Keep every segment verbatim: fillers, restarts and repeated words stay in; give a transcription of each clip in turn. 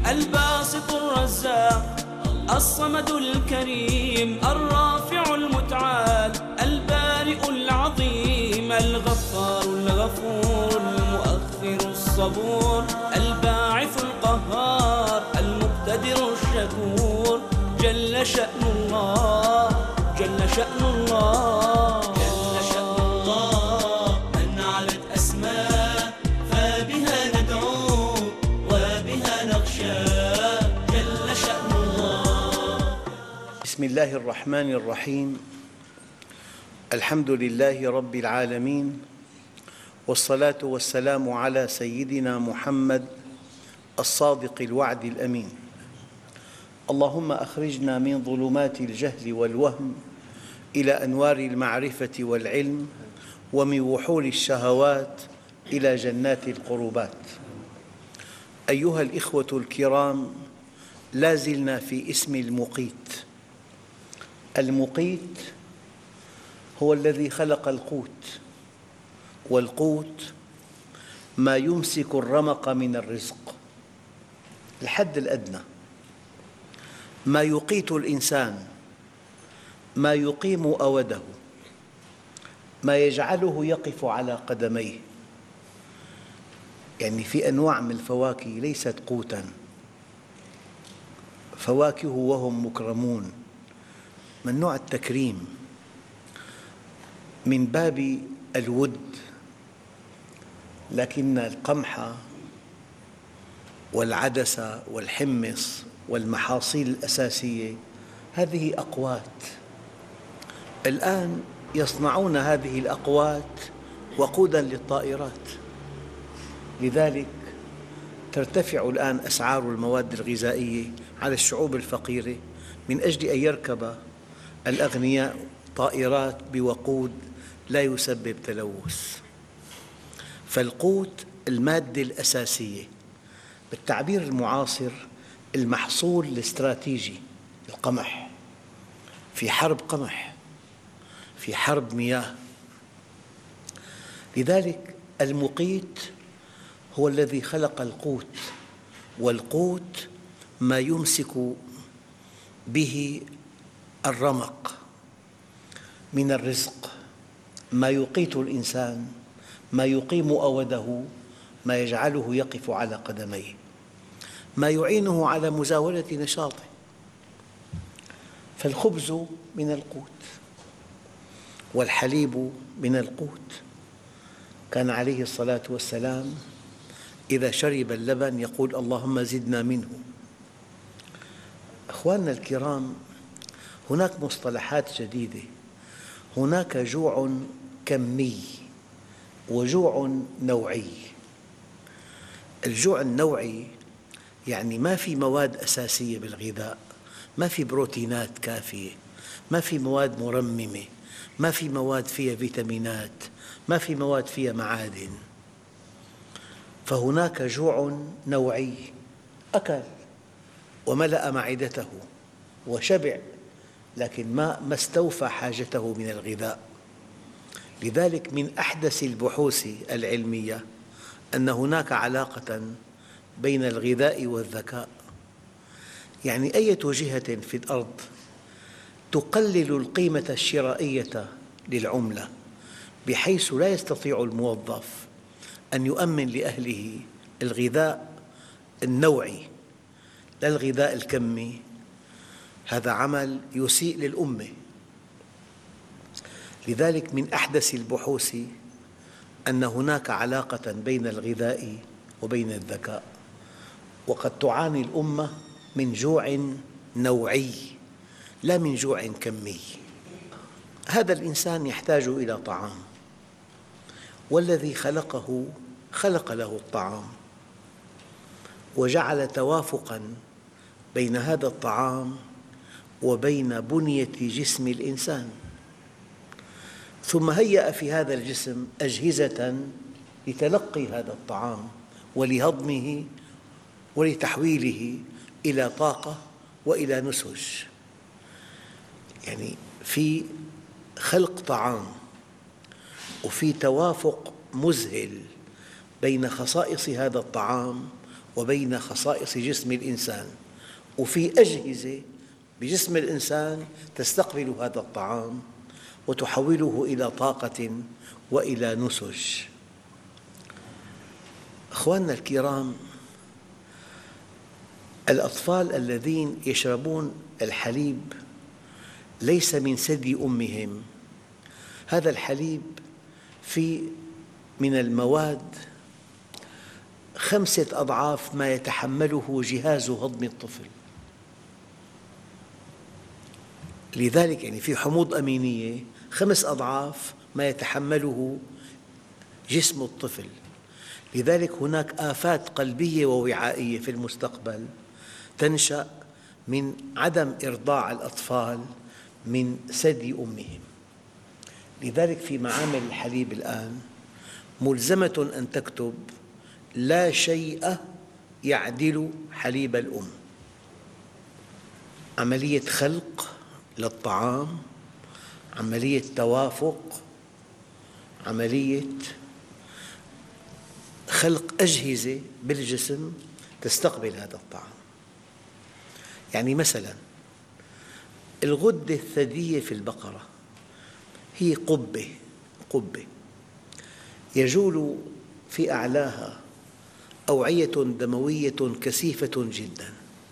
الباسط الرزاق الصمد الكريم الرافع المتعال البارئ العظيم الغفار الغفور المؤخر الصبور الباعث القهار المقتدر الشكور جل شأن الله جل شأن الله جل شأن الله من علت أسماء فبها ندعو وبها نخشى جل شأن الله. بسم الله الرحمن الرحيم. الحمد لله رب العالمين، والصلاة والسلام على سيدنا محمد الصادق الوعد الأمين. اللهم أخرجنا من ظلمات الجهل والوهم إلى أنوار المعرفة والعلم، ومن وحول الشهوات إلى جنات القربات. أيها الإخوة الكرام، لا زلنا في اسم المقيت. المقيت هو الذي خلق القوت، والقوت ما يمسك الرمق من الرزق، الحد الأدنى، ما يقيت الإنسان، ما يقيم أوده، ما يجعله يقف على قدميه. يعني في أنواع من الفواكه ليست قوتاً، فواكه وهم مكرمون، من نوع التكريم من باب الود، لكن القمح والعدس والحمص والمحاصيل الأساسية هذه أقوات. الآن يصنعون هذه الأقوات وقوداً للطائرات، لذلك ترتفع الآن أسعار المواد الغذائية على الشعوب الفقيرة من أجل أن يركب الأغنياء طائرات بوقود لا يسبب تلوث. فالقوت المادة الأساسية، بالتعبير المعاصر المحصول الاستراتيجي، القمح، في حرب قمح، في حرب مياه. لذلك المقيت هو الذي خلق القوت، والقوت ما يمسك به الرمق من الرزق، ما يقيت الإنسان، ما يقيم أوده، ما يجعله يقف على قدميه، ما يعينه على مزاولة نشاطه. فالخبز من القوت، والحليب من القوت. كان عليه الصلاة والسلام إذا شرب اللبن يقول اللهم زدنا منه. أخواننا الكرام، هناك مصطلحات جديدة. هناك جوع كمي وجوع نوعي. الجوع النوعي يعني ما في مواد أساسية بالغذاء، ما في بروتينات كافية، ما في مواد مرممة، ما في مواد فيها فيتامينات، ما في مواد فيها معادن. فهناك جوع نوعي، أكل وملأ معدته وشبع، لكن ما ما استوفى حاجته من الغذاء. لذلك من أحدث البحوث العلمية أن هناك علاقة بين الغذاء والذكاء. يعني أي جهة في الأرض تقلل القيمة الشرائية للعملة بحيث لا يستطيع الموظف أن يؤمن لأهله الغذاء النوعي لا الغذاء الكمي، هذا عمل يسيء للأمة. لذلك من أحدث البحوث أن هناك علاقة بين الغذاء وبين الذكاء، وقد تعاني الأمة من جوع نوعي لا من جوع كمي. هذا الإنسان يحتاج إلى طعام، والذي خلقه خلق له الطعام، وجعل توافقاً بين هذا الطعام وبين بنية جسم الإنسان، ثم هيأ في هذا الجسم أجهزة لتلقي هذا الطعام ولهضمه ولتحويله إلى طاقة وإلى نسج. يعني في خلق طعام وفي توافق مذهل بين خصائص هذا الطعام وبين خصائص جسم الإنسان، وفي أجهزة بجسم الإنسان تستقبل هذا الطعام وتحوله إلى طاقة وإلى نسج. أخواننا الكرام، الأطفال الذين يشربون الحليب ليس من ثدي أمهم، هذا الحليب فيه من المواد خمسة أضعاف ما يتحمله جهاز هضم الطفل. لذلك يعني في حموض أمينية خمس أضعاف ما يتحمله جسم الطفل. لذلك هناك آفات قلبية ووعائية في المستقبل تنشأ من عدم إرضاع الأطفال من ثدي أمهم. لذلك في معامل الحليب الآن ملزمة أن تكتب: لا شيء يعدل حليب الأم. عملية خلق للطعام، عملية توافق، عملية خلق أجهزة بالجسم تستقبل هذا الطعام. يعني مثلاً الغدة الثديية في البقرة هي قبة قبة يجول في أعلاها أوعية دموية كثيفة جداً،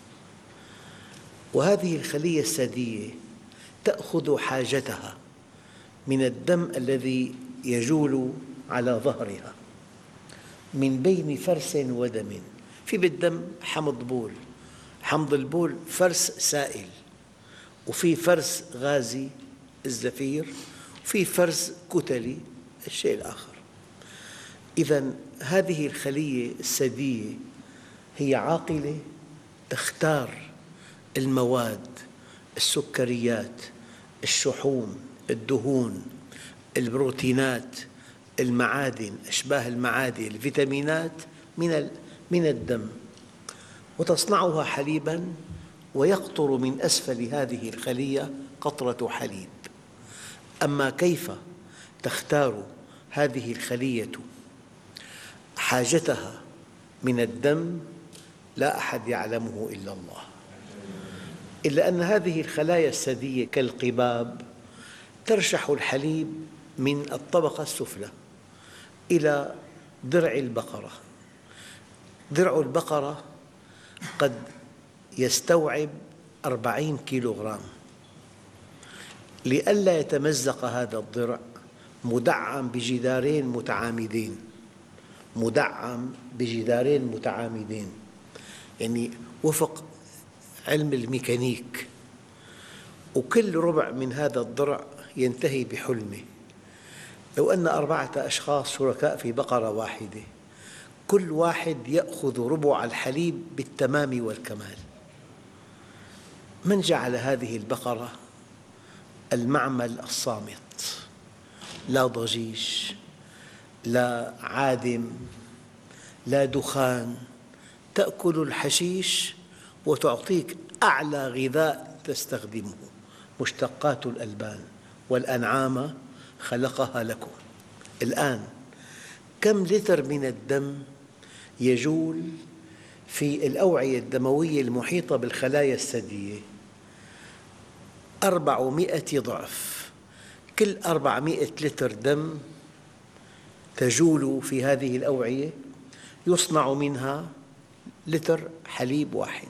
وهذه الخلية الثديية تأخذ حاجتها من الدم الذي يجول على ظهرها من بين فرس ودم. في بالدم حمض بول، حمض البول فرس سائل، وفي فرس غازي الزفير، وفي فرس كتلي الشيء الآخر. إذن هذه الخلية الثديية هي عاقلة تختار المواد، السكريات، الشحوم، الدهون، البروتينات، المعادن، أشباه المعادن، الفيتامينات من من الدم، وتصنعها حليباً، ويقطر من أسفل هذه الخلية قطرة حليب. أما كيف تختار هذه الخلية حاجتها من الدم لا أحد يعلمه إلا الله، إلا أن هذه الخلايا الثديية كالقباب ترشح الحليب من الطبقة السفلى إلى ضرع البقرة. ضرع البقرة قد يستوعب أربعين كيلوغرام. لئلا يتمزق هذا الضرع مدعم بجدارين متعامدين مدعم بجدارين متعامدين يعني وفق علم الميكانيك، وكل ربع من هذا الضرع ينتهي بحلمة. لو أن أربعة أشخاص شركاء في بقرة واحدة، كل واحد يأخذ ربع الحليب بالتمام والكمال. من جعل هذه البقرة المعمل الصامت، لا ضجيج، لا عادم، لا دخان، تأكل الحشيش وتعطيك أعلى غذاء تستخدمه، مشتقات الألبان، والأنعام خلقها لكم. الآن كم لتر من الدم يجول في الأوعية الدموية المحيطة بالخلايا الثديية؟ أربعمائة ضعف. كل أربعمائة لتر دم تجول في هذه الأوعية يصنع منها لتر حليب واحد.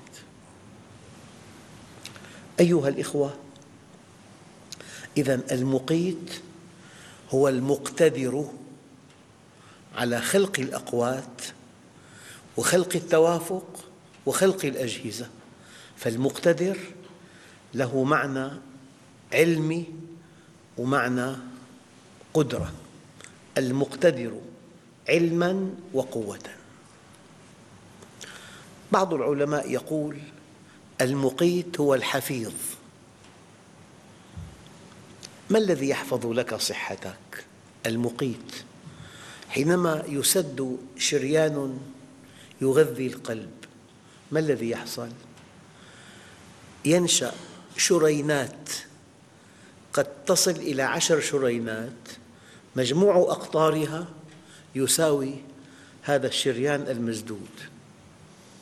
أيها الإخوة، إذن المقيت هو المقتدر على خلق الأقوات وخلق التوافق وخلق الأجهزة. فالمقتدر له معنى علمي ومعنى قدرة. المقتدر علماً وقوة. بعض العلماء يقول المقيت هو الحفيظ. ما الذي يحفظ لك صحتك؟ المقيت. حينما يسد شريان يغذي القلب، ما الذي يحصل؟ ينشأ شرينات قد تصل إلى عشر شرينات، مجموع أقطارها يساوي هذا الشريان المسدود.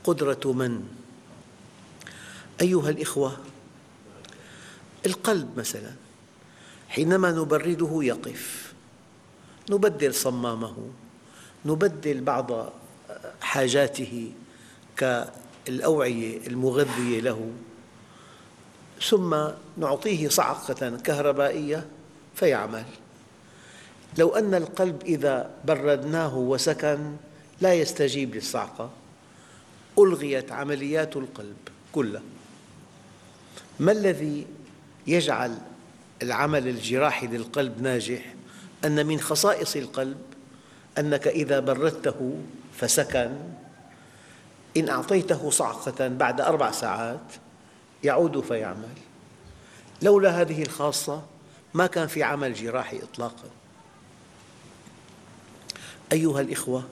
قدرة من؟ أيها الإخوة، القلب مثلاً حينما نبرده يقف، نبدل صمامه، نبدل بعض حاجاته كالأوعية المغذية له، ثم نعطيه صعقة كهربائية فيعمل. لو أن القلب إذا بردناه وسكن لا يستجيب للصعقة، ألغيت عمليات القلب كلها. ما الذي يجعل العمل الجراحي للقلب ناجح؟ أن من خصائص القلب أنك إذا بردته فسكن، إن أعطيته صعقة بعد أربع ساعات يعود فيعمل. لولا هذه الخاصة ما كان في عمل جراحي إطلاقاً. أيها الإخوة،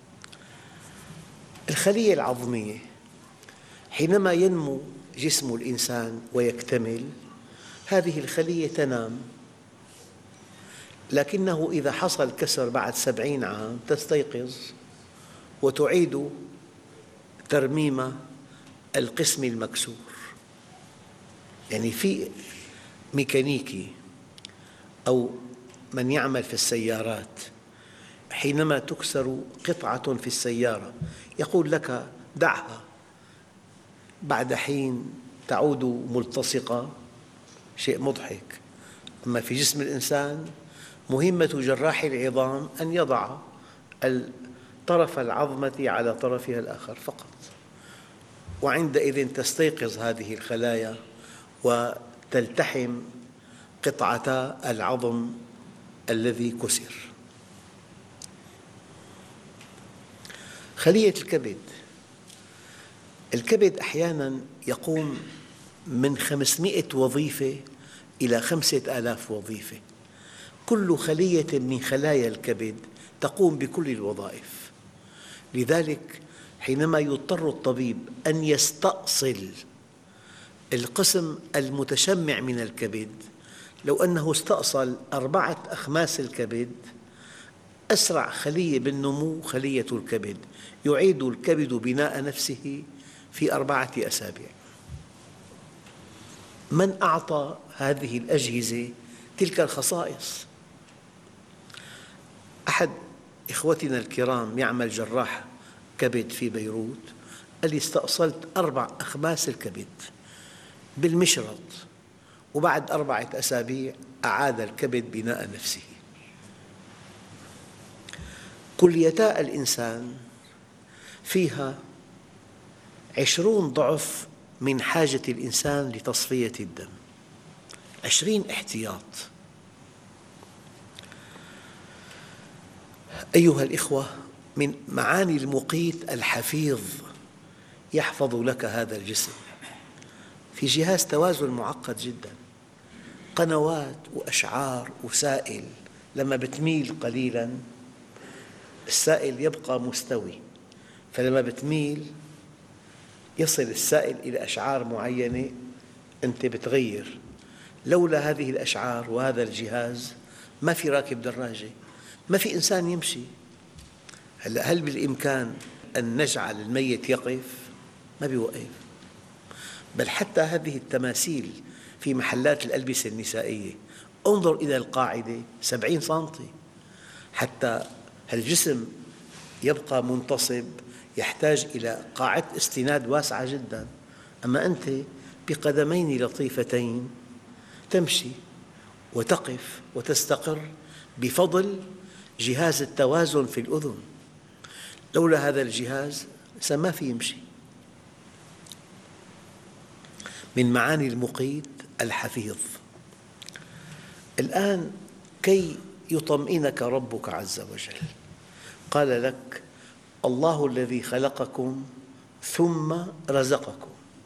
الخلية العظمية حينما ينمو جسم الإنسان ويكتمل، هذه الخلية تنام، لكنه إذا حصل كسر بعد سبعين عام تستيقظ وتعيد ترميم القسم المكسور. يعني في ميكانيكي أو من يعمل في السيارات حينما تكسر قطعة في السيارة يقول لك دعها، بعد حين تعود ملتصقة، شيء مضحك. أما في جسم الإنسان مهمة جراح العظام أن يضع طرف العظمة على طرفها الآخر فقط، وعندئذ تستيقظ هذه الخلايا وتلتحم قطعتا العظم الذي كسر. خلية الكبد، الكبد أحياناً يقوم من خمسمئة وظيفة إلى خمسة آلاف وظيفة. كل خلية من خلايا الكبد تقوم بكل الوظائف. لذلك حينما يضطر الطبيب أن يستأصل القسم المتشمع من الكبد، لو أنه استأصل أربعة أخماس الكبد، أسرع خلية بالنمو خلية الكبد، يعيد الكبد بناء نفسه في أربعة أسابيع. من أعطى هذه الأجهزة تلك الخصائص؟ أحد إخوتنا الكرام يعمل جراح كبد في بيروت، قال لي استأصلت أربع أخماس الكبد بالمشرط، وبعد أربعة أسابيع أعاد الكبد بناء نفسه. كليتا الإنسان فيها عشرون ضعف من حاجة الإنسان لتصفية الدم، عشرين احتياط. أيها الإخوة، من معاني المقيت الحفيظ يحفظ لك هذا الجسم. في جهاز توازن معقد جدا، قنوات وأشعار وسائل، لما بتميل قليلا السائل يبقى مستوي، فلما بتميل يصل السائل إلى أشعار معينة أنت بتغير. لولا هذه الأشعار وهذا الجهاز ما في راكب دراجة، ما في إنسان يمشي. هلأ هل بالإمكان أن نجعل الميت يقف؟ ما بيوقف. بل حتى هذه التماثيل في محلات الألبسة النسائية، انظر إلى القاعدة سبعين سنتي، حتى الجسم يبقى منتصب يحتاج إلى قاعدة استناد واسعة جدا. أما أنت بقدمين لطيفتين تمشي وتقف وتستقر بفضل جهاز التوازن في الأذن. لولا هذا الجهاز الإنسان ما في يمشي. من معاني المقيت الحفيظ. الآن كي يطمئنك ربك عز وجل قال لك: الله الذي خلقكم ثم رزقكم.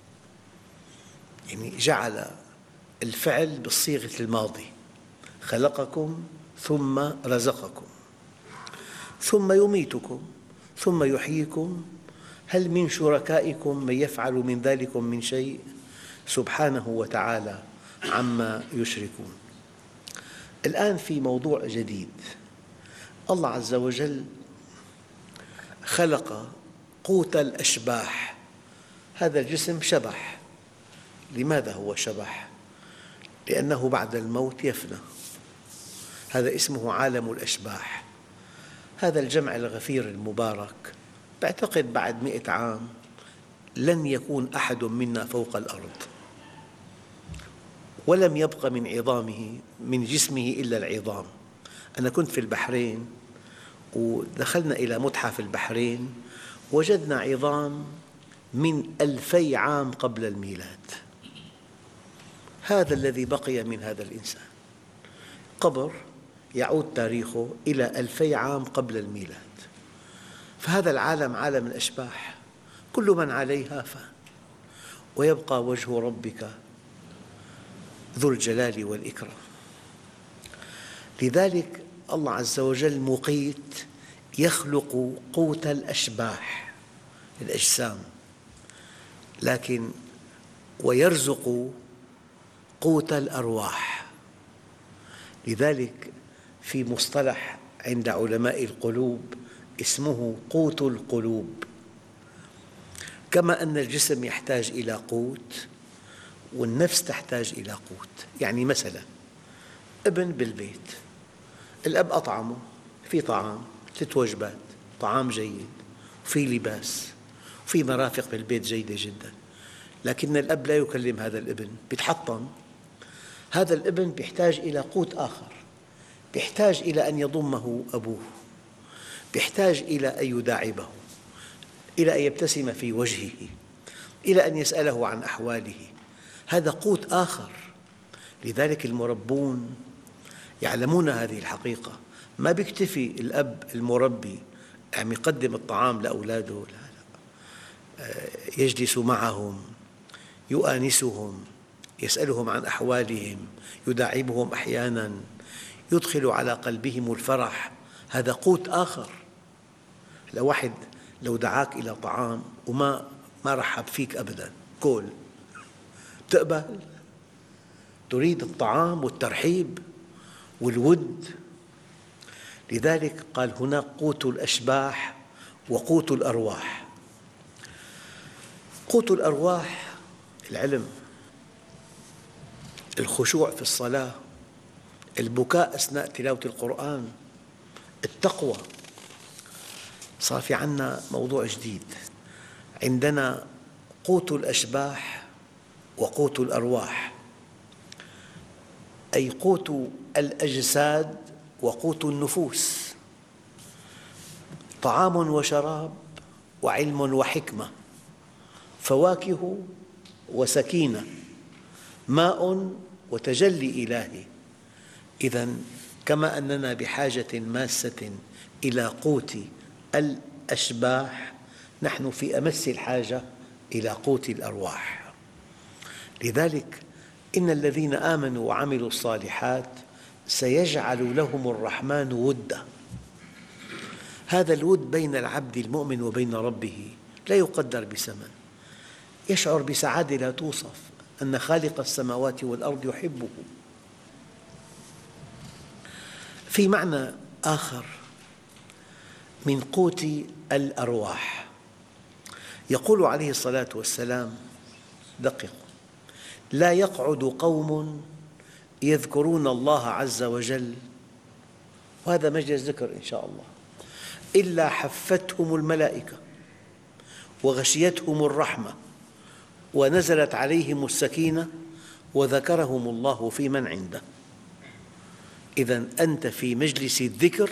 يعني جعل الفعل بالصيغة الماضي، خلقكم ثم رزقكم، ثم يميتكم ثم يحييكم، هل من شركائكم من يفعل من ذلكم من شيء؟ سبحانه وتعالى عما يشركون. الآن في موضوع جديد. الله عز وجل خلق قوت الأشباح. هذا الجسم شبح. لماذا هو شبح؟ لأنه بعد الموت يفنى. هذا اسمه عالم الأشباح. هذا الجمع الغفير المبارك بعتقد بعد مئة عام لن يكون أحد منا فوق الأرض، ولم يبق من عظامه من جسمه إلا العظام. أنا كنت في البحرين ودخلنا إلى متحف البحرين، وجدنا عظام من ألفي عام قبل الميلاد. هذا الذي بقي من هذا الإنسان. قبر يعود تاريخه إلى ألفي عام قبل الميلاد. فهذا العالم عالم الأشباح، كل من عليها فان، ويبقى وجه ربك ذو الجلال والإكرام. لذلك الله عز وجل مقيت، يخلق قوت الأشباح الأجسام، لكن ويرزق قوت الأرواح. لذلك في مصطلح عند علماء القلوب اسمه قوت القلوب. كما أن الجسم يحتاج إلى قوت والنفس تحتاج إلى قوت. يعني مثلا ابن بالبيت، الأب أطعمه، في طعام، ست وجبات، طعام جيد، وفي لباس، وفي مرافق بالبيت جيدة جدا، لكن الأب لا يكلم هذا الابن، يتحطم. هذا الابن يحتاج إلى قوت آخر، يحتاج إلى أن يضمه أبوه، يحتاج إلى أن يداعبه، إلى أن يبتسم في وجهه، إلى أن يسأله عن أحواله. هذا قوت آخر. لذلك المربون يعلمون هذه الحقيقة. ما بيكتفي الأب المربي عم يقدم الطعام لأولاده، لا لا، يجلس معهم، يؤانسهم، يسألهم عن أحوالهم، يداعبهم أحياناً، يدخل على قلبهم الفرح. هذا قوت آخر. لو واحد لو دعاك إلى طعام وما ما رحب فيك أبداً، كل تقبل؟ تريد الطعام والترحيب والود. لذلك قال هناك قوت الأشباح وقوت الأرواح. قوت الأرواح العلم، الخشوع في الصلاة، البكاء أثناء تلاوة القرآن، التقوى. صار في عنا موضوع جديد، عندنا قوت الأشباح وقوت الأرواح، أي قوت الأجساد وقوت النفوس. طعام وشراب وعلم وحكمة، فواكه وسكينة، ماء وتجلي إلهي. إذن كما أننا بحاجة ماسة إلى قوت الأشباح، نحن في أمس الحاجة إلى قوت الأرواح. لذلك إن الذين آمنوا وعملوا الصالحات سيجعل لهم الرحمن ودا. هذا الود بين العبد المؤمن وبين ربه لا يقدر بثمن. يشعر بسعادة لا توصف أن خالق السماوات والأرض يحبه. في معنى آخر من قوت الأرواح، يقول عليه الصلاة والسلام: دققوا، لا يقعد قوم يذكرون الله عز وجل، وهذا مجلس ذكر إن شاء الله، إلا حفتهم الملائكة وغشيتهم الرحمة ونزلت عليهم السكينة وذكرهم الله في من عنده. إذن أنت في مجلس الذكر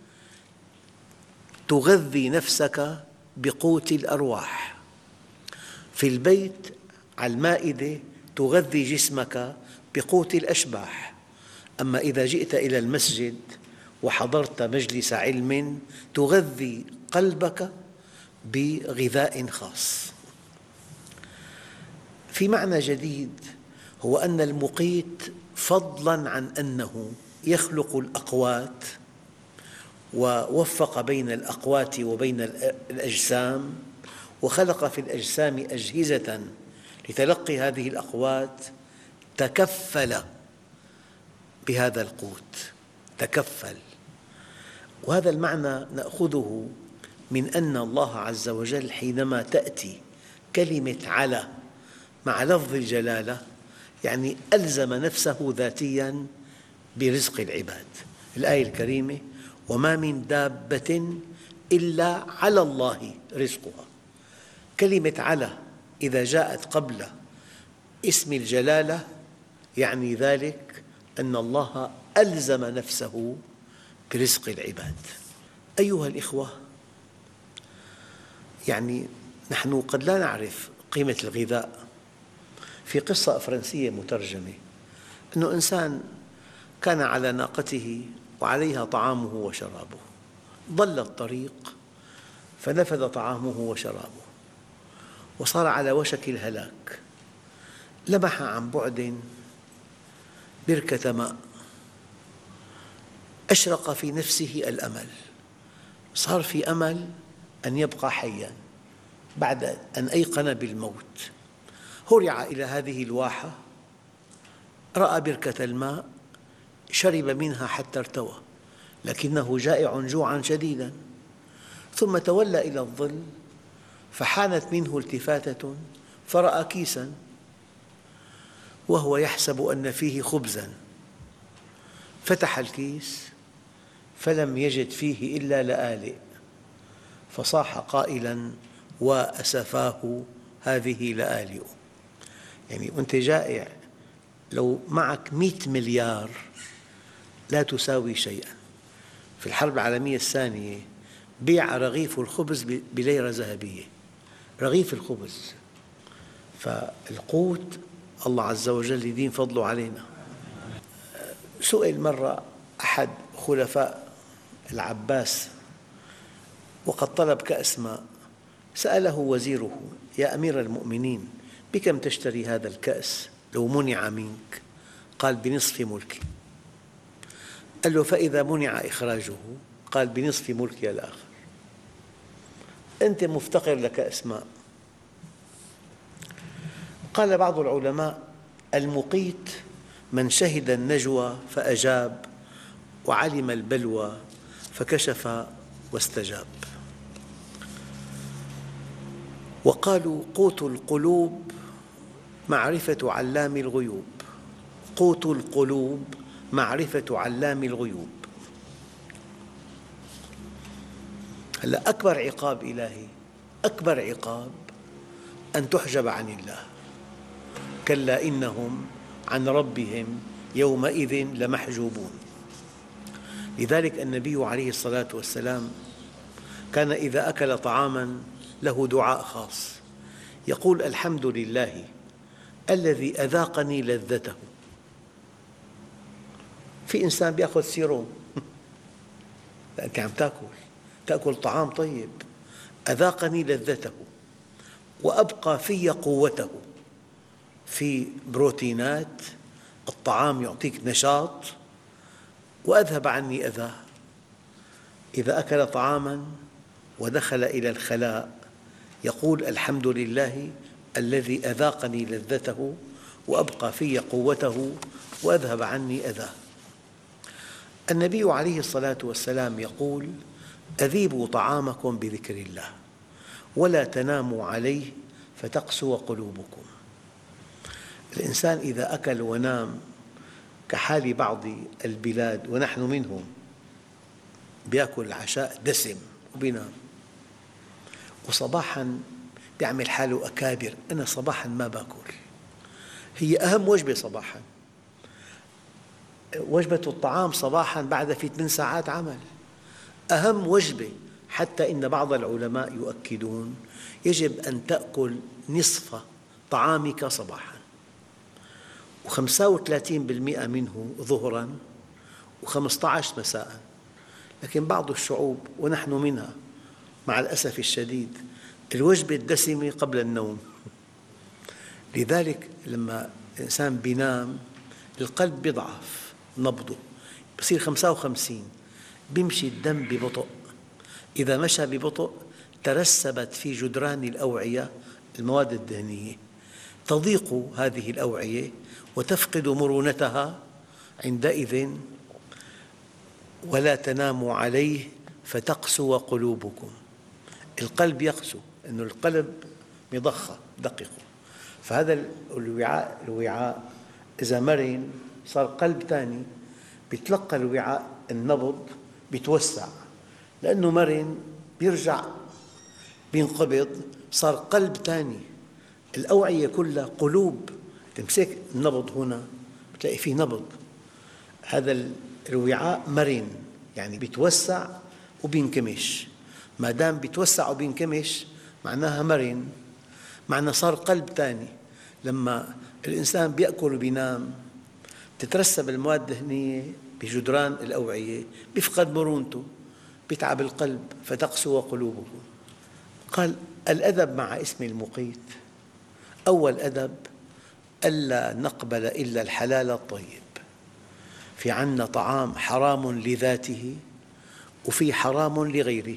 تغذي نفسك بقوت الأرواح، في البيت على المائدة تغذي جسمك بقوت الأشباح. أما إذا جئت إلى المسجد وحضرت مجلس علم تغذي قلبك بغذاء خاص. في معنى جديد، هو أن المقيت فضلاً عن أنه يخلق الأقوات ووفق بين الأقوات وبين الأجسام، وخلق في الأجسام أجهزة لتلقي هذه الأقوات، تكفل بهذا القوت، تكفل. وهذا المعنى نأخذه من أن الله عز وجل حينما تأتي كلمة على مع لفظ الجلالة يعني ألزم نفسه ذاتياً برزق العباد. الآية الكريمة: وما من دابة إلا على الله رزقها. كلمة على إذا جاءت قبل اسم الجلالة يعني ذلك أن الله ألزم نفسه برزق العباد. أيها الإخوة، يعني نحن قد لا نعرف قيمة الغذاء. في قصة فرنسية مترجمة أن إنسان كان على ناقته وعليها طعامه وشرابه، ضل الطريق فنفذ طعامه وشرابه وصار على وشك الهلاك. لمح عن بعد بركة ماء، أشرق في نفسه الأمل، صار في أمل أن يبقى حياً بعد أن أيقن بالموت. هرع إلى هذه الواحة، رأى بركة الماء، شرب منها حتى ارتوى، لكنه جائع جوعاً شديداً. ثم تولى إلى الظل فحانت منه التفاتة فرأى كيساً وهو يحسب أن فيه خبزاً، فتح الكيس فلم يجد فيه إلا لآلئ، فصاح قائلاً: وأسفاه هذه لآلئ. يعني وأنت جائع لو معك مئة مليار لا تساوي شيئاً. في الحرب العالمية الثانية بيع رغيف الخبز بليرة ذهبية، رغيف الخبز. فالقوت الله عز وجل يدين فضله علينا. سئل مرة أحد خلفاء العباس وقد طلب كأس ماء، سأله وزيره: يا أمير المؤمنين، بكم تشتري هذا الكأس لو منع منك؟ قال: بنصف ملكي. قال له: فإذا منع إخراجه؟ قال: بنصف ملكي الآخر. أنت مفتقر لكأس ماء. قال بعض العلماء: المقيت من شهد النجوى فأجاب وعلم البلوى فكشف واستجاب. وقالوا: قوت القلوب معرفة علام الغيوب. قوت القلوب معرفة علام الغيوب. هلأ أكبر عقاب إلهي، أكبر عقاب أن تحجب عن الله. كلا إنهم عن ربهم يومئذ لمحجوبون. لذلك النبي عليه الصلاة والسلام كان إذا أكل طعاماً له دعاء خاص، يقول: الحمد لله الذي أذاقني لذته. في إنسان يأخذ سيروم، أنت عم تأكل تأكل طعام طيب، أذاقني لذته وأبقى في قوته. في بروتينات، الطعام يعطيك نشاط وأذهب عني أذاه. إذا أكل طعاماً ودخل إلى الخلاء يقول: الحمد لله الذي أذاقني لذته وأبقى في قوته وأذهب عني أذاه. النبي عليه الصلاة والسلام يقول: أذيبوا طعامكم بذكر الله ولا تناموا عليه فتقسو قلوبكم. الإنسان إذا أكل ونام كحال بعض البلاد ونحن منهم، يأكل العشاء دسم وبينام، وصباحاً يعمل حاله أكابر: أنا صباحاً ما بأكل. هي أهم وجبة صباحاً، وجبة الطعام صباحاً بعد في ثمان ساعات عمل، أهم وجبة. حتى إن بعض العلماء يؤكدون يجب أن تأكل نصف طعامك صباحاً، وخمسة وثلاثين بالمئة منه ظهراً وخمسة عشر مساءً. لكن بعض الشعوب ونحن منها مع الأسف الشديد الوجبة الدسمة قبل النوم. لذلك لما الإنسان بينام القلب بيضعف، نبضه بصير خمسة وخمسين، بيمشي الدم ببطء. إذا مشى ببطء ترسبت في جدران الأوعية المواد الدهنية، تضيق هذه الأوعية وتفقد مرونتها. عندئذ ولا تناموا عليه فتقسو قلوبكم. القلب يقسو، أنه القلب مضخة دقيقة، فهذا الوعاء الوعاء إذا مرن صار قلب ثاني، بيتلقى الوعاء النبض بيتوسع، لأنه مرن بيرجع بينقبض، صار قلب ثاني. الأوعية كلها قلوب، تمسك النبض هنا بتلاقي فيه نبض. هذا الوعاء مرن، يعني بيتوسع وبينكمش. ما دام بيتوسع وبينكمش معناها مرن، معناه صار قلب ثاني. لما الإنسان بيأكل وبينام تترسب المواد الدهنية بجدران الأوعية، بيفقد مرونته، بيتعب القلب فتقسو قلوبكم. قال الأدب مع اسم المقيت، أول أدب ألا نقبل إلا الحلال الطيب. في عنا طعام حرام لذاته وفي حرام لغيره.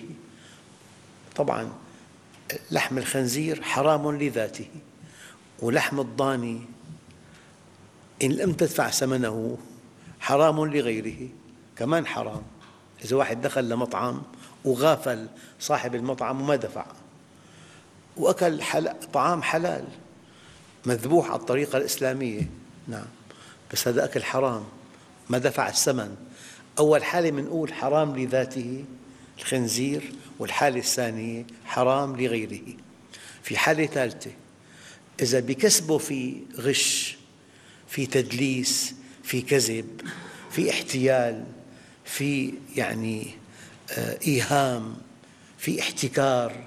طبعاً لحم الخنزير حرام لذاته، ولحم الضاني إن لم تدفع ثمنه حرام لغيره، كمان حرام. إذا واحد دخل لمطعم وغافل صاحب المطعم وما دفع وأكل حل... طعام حلال مذبوح على الطريقة الإسلامية، نعم، بس هذا أكل حرام ما دفع الثمن. أول حالة منقول حرام لذاته الخنزير، والحالة الثانية حرام لغيره. في حالة ثالثة إذا بكسبه في غش، في تدليس، في كذب، في احتيال، في يعني إيهام، في احتكار،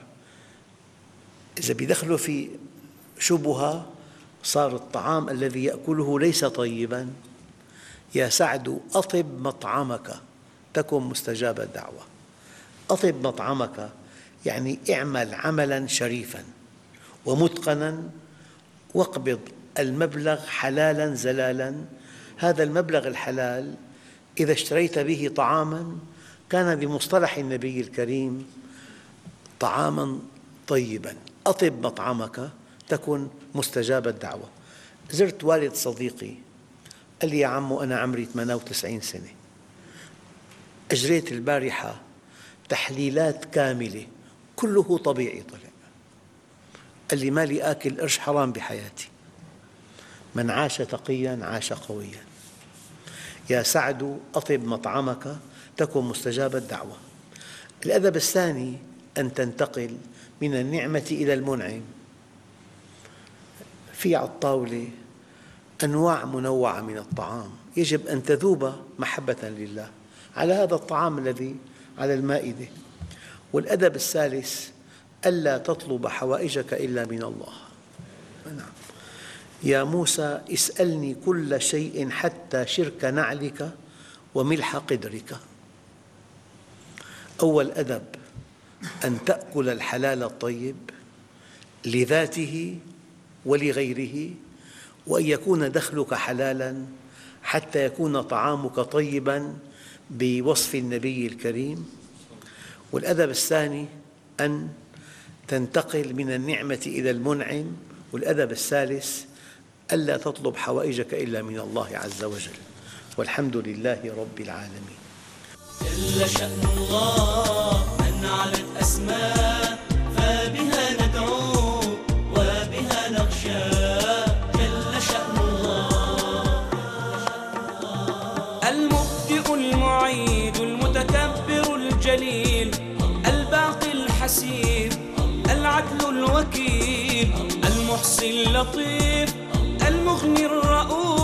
إذا بيدخله في شبهة صار الطعام الذي يأكله ليس طيباً. يا سعد أطب مطعمك تكن مستجاب الدعوة. أطب مطعمك يعني اعمل عملاً شريفاً ومتقناً، واقبض المبلغ حلالاً زلالاً. هذا المبلغ الحلال إذا اشتريت به طعاماً كان بمصطلح النبي الكريم طعاماً طيباً. أطب مطعمك تكن مستجاب الدعوة. زرت والد صديقي قال لي يا عمو أنا عمري ثمانية وتسعين سنة، أجريت البارحة تحليلات كاملة كله طبيعي طلع. قال لي ما لي آكل قرش حرام بحياتي. من عاش تقياً عاش قوياً. يا سعد أطب مطعمك تكن مستجاب الدعوة. الأدب الثاني أن تنتقل من النعمة إلى المنعم. في على الطاولة أنواع منوعة من الطعام، يجب أن تذوب محبة لله على هذا الطعام الذي على المائدة. والأدب الثالث ألا تطلب حوائجك إلا من الله. نعم. يا موسى اسألني كل شيء حتى شرك نعلك وملح قدرك. أول أدب أن تأكل الحلال الطيب لذاته ولغيره، وأن يكون دخلك حلالاً حتى يكون طعامك طيباً بوصف النبي الكريم. والأدب الثاني أن تنتقل من النعمة إلى المنعم. والأدب الثالث ألا تطلب حوائجك إلا من الله عز وجل. والحمد لله رب العالمين. جل شأن الله من علت أسماء، فبها ندعو وبها نخشى. جل شأن الله المبدئ المعيد المتكبر الجليل الباقي الحسيب العدل الوكيل المحصي اللطيف المغني الرؤوف